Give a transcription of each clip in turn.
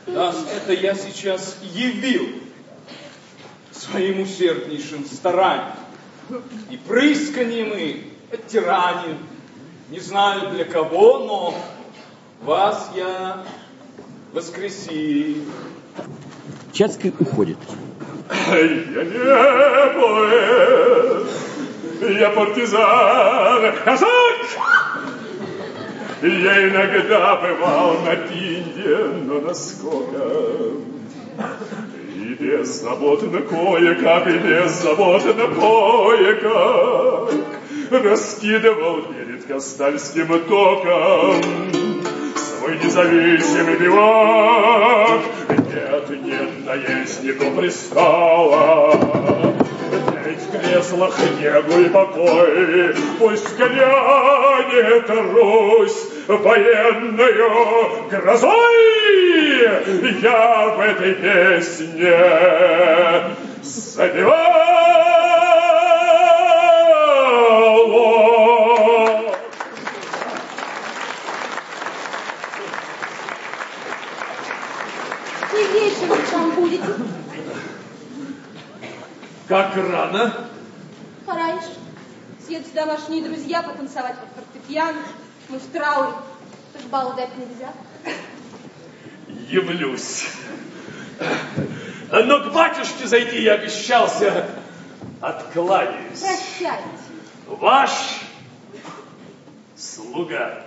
Да, это я сейчас явил своим усерднейшим старанием и прысканием, и оттиранием. Не знаю для кого, но вас я воскресил. Чацкий уходит. Я не поэт, я партизан, казак. Я иногда бывал на Пинде, но насколько. И беззаботно кое-как, и беззаботно кое-как раскидывал перед Кастальским током свой независимый бивак. Нет, нет, наезднику пристало тлеть в креслах негу и покой. Пусть грянет Русь военною грозой, я в этой песне запевал. И вечером там будете? Как рано? Пораньше. Съедут домашние друзья потанцевать под фортепиано. Мы в трауре. Тоже балу дать нельзя. Явлюсь. Но к батюшке зайти я обещался. Откланяюсь. Прощайте. Ваш слуга.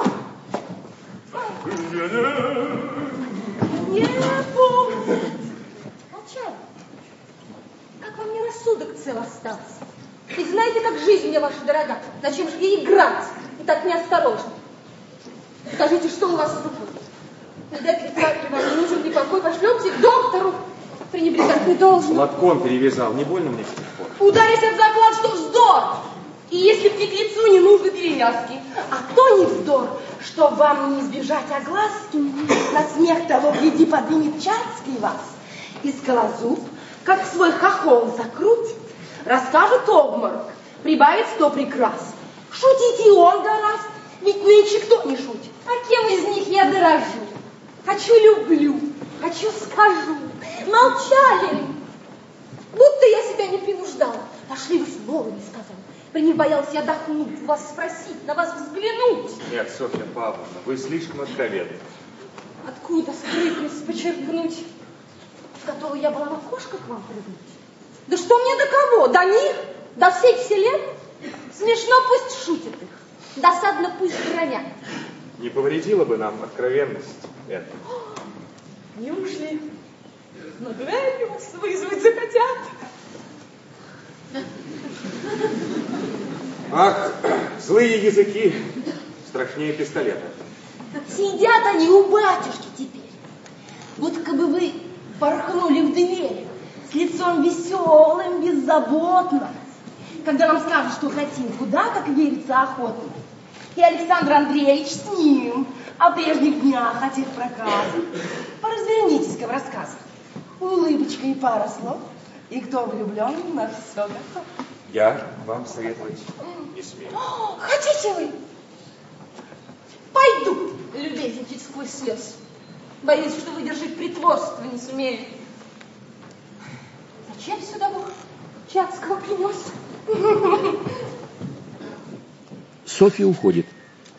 Не помню. Молчали. Как вам не рассудок цел остался? Ведь знаете, как жизнь мне ваша дорога. Зачем же ей играть и так неосторожно? Скажите, что у вас с рукой? Видать ли, как вам не нужен ли покой? Пошлемте к доктору. Пренебрегать не должен. Лотком перевязал. Не больно мне с тех пор? Ударить об заклад, что вздор. И если б не к лицу, не нужны перевязки. А то не вздор, что вам не избежать огласки. На смех того, гляди, поднимет Чацкий вас. И скалозуб, как свой хохол закрутит, расскажет обморок, прибавит 100 прикрас. Шутить и он гораст, ведь нынче кто не шутит. А кем из них я дорожу? Хочу люблю, хочу скажу. Молчали. Будто я себя не принуждала. Пошли вы слова не сказали. При них боялась я отдохнуть, вас спросить, на вас взглянуть. Нет, Софья Павловна, вы слишком откровенны. Откуда скрытность почерпнуть? Готова я была в окошко к вам прыгнуть. Да что мне до кого? До них? До всей вселенной? Смешно, пусть шутят их. Досадно, пусть бронят. Не повредила бы нам откровенность это? Неужели на дуэль вас вызвать захотят? Ах, злые языки страшнее пистолета. Сидят они у батюшки теперь. Вот как бы вы порхнули в дверь с лицом веселым, беззаботным. Когда нам скажут, что хотим, куда, как верится, охотно. И Александр Андреевич с ним о прежних днях, о тех проказах. Поразвернитесь-ка в рассказах. Улыбочка и пара слов. И кто влюблен, на все готов. Я вам советовать не смею. Хотите вы? Пойду любезничать сквозь слез. Боюсь, что выдержать притворство не сумею. Зачем сюда Бог Чацкого принес? Софья уходит.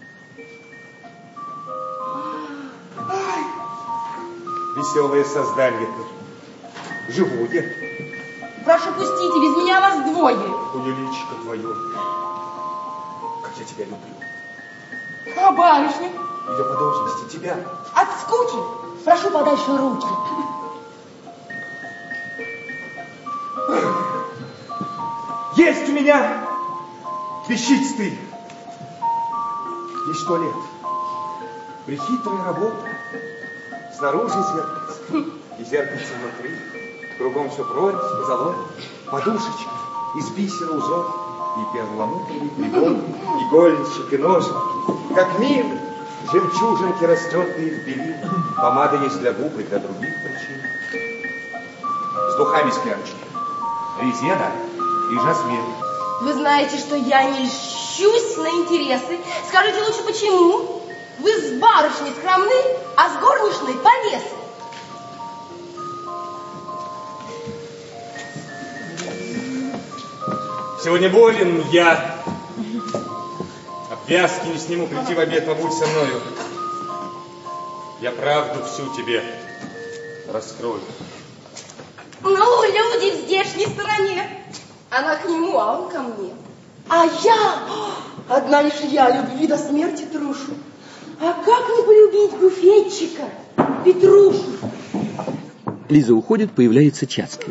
Веселое создание-то. Живуде. Прошу, пустите, без меня вас двое. Улиличка твою. Как я тебя люблю. А барышня? Ее по должности тебя. От скуки прошу подальше руки. Есть у меня вещицтый. Есть туалет. Прихитрая работа. Снаружи зеркальце. И зеркальце внутри. Кругом все прорезь, позолот, подушечка из бисера узор. И перламутровый прибор, игольничек и ножик. Как мило, жемчужинки, растертые в белил. Помада есть для губ и для других причин. С духами спрячь. Резеда и жасмин. Вы знаете, что я не льщусь на интересы. Скажите лучше, почему? Вы с барышней скромны, а с горничной повесы. Сегодня болен я. Обвязки не сниму, прийти в обед, побудь со мною. Я правду всю тебе раскрою. Ну, люди в здешней стороне. Она к нему, а он ко мне. А я, одна лишь я, любви до смерти трушу. А как не полюбить буфетчика, Петрушу? Лиза уходит, появляется Чацкий.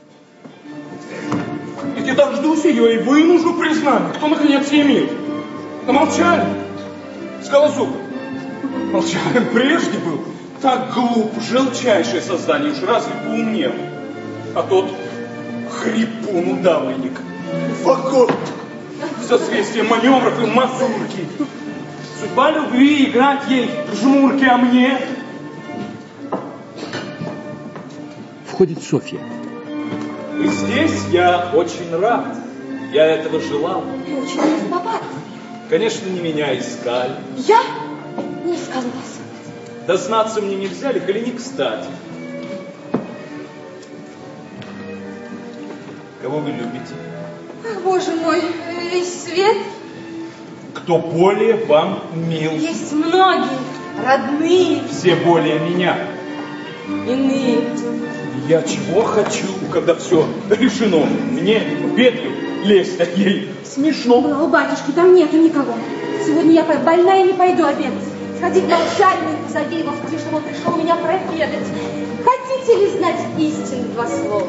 Я дождусь ее и вынужу признание, кто наконец имеет. Но молчали. Скалозуб. Молчали, прежде был так глуп, желчайшее создание, уж разве поумнел. А тот хрипун удавленник, фагот, созвездие маневров и мазурки. Судьба любви играть ей жмурки, а мне... Входит Софья. И здесь я очень рад. Я этого желал. И очень распопад. Конечно, не меня искали. Я не искала вас. Да знаться мне нельзя ли, коли не кстати. Кого вы любите? Ах, Боже мой, весь свет. Кто более вам мил? Есть многие, родные, Все более меня. иные. Я чего хочу, когда все решено? Мне в петлю лезть, а ей смешно. У батюшки там нету никого. Сегодня я больная и не пойду обедать. Сходи к молчальнику, позови его, скажи, чтобы он пришел меня проведать. Хотите ли знать истину два слова?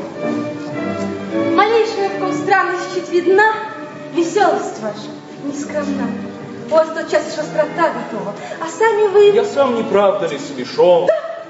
Малейшая в ком странность чуть видна, веселость ваша нескромна. У вас тотчас шострота готова, а сами вы... Я сам не правда ли смешон?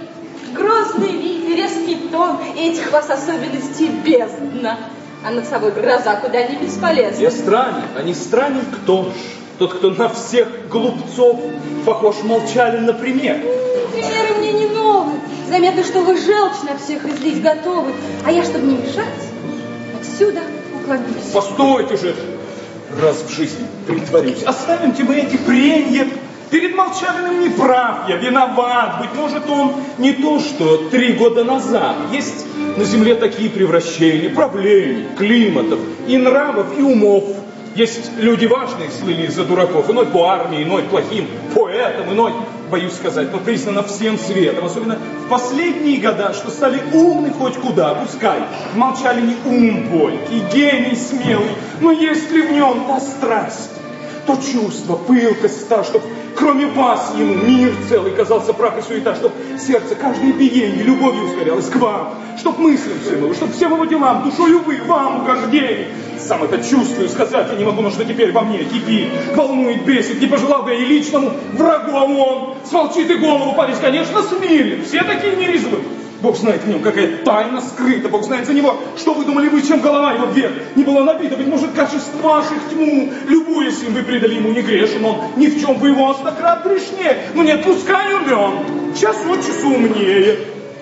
Грозный вид и резкий тон, и этих вас особенностей бездна. А над собой гроза куда не бесполезна. Я странник, а не странник кто ж? Тот, кто на всех глупцов похож Молчалин, например. Примеры мне не новые. Заметно, что вы желчь на всех излить готовы. А я, чтобы не мешать, отсюда уклонюсь. Постойте же, раз в жизни притворюсь. Оставим-те мы эти пренья. Перед Молчалиным не прав, я виноват. Быть может, он не то, что 3 года назад. Есть на земле такие превращения, правлений, климатов, и нравов, и умов. Есть люди важные, слыли за дураков, иной по армии, иной плохим поэтом, иной, боюсь сказать, но признано всем светом, особенно в последние года, что стали умны хоть куда, пускай. В Молчалине ум бойкий, гений смелый, но есть ли в нем та страсть, то чувство, пылкость та, чтоб кроме вас ему мир целый казался прах и суета, чтоб сердце каждое биение любовью ускорялось к вам, чтоб мыслям всем его, чтоб всем его делам, душою вы, вам угождение. Сам это чувствую, сказать я не могу, но что теперь во мне кипит, волнует, бесит, не пожелал бы я и личному врагу, а он смолчит и голову повесь, конечно, смирен, все такие не резвы. Бог знает в нем, какая тайна скрыта, Бог знает за него, что вы думали вы, чем голова его вверх не была набита, ведь может качеств ваших тьму, любуясь им вы предали ему не грешен, он ни в чем бы его стократ грешнее, но не отпускай умен, час от часу умнее.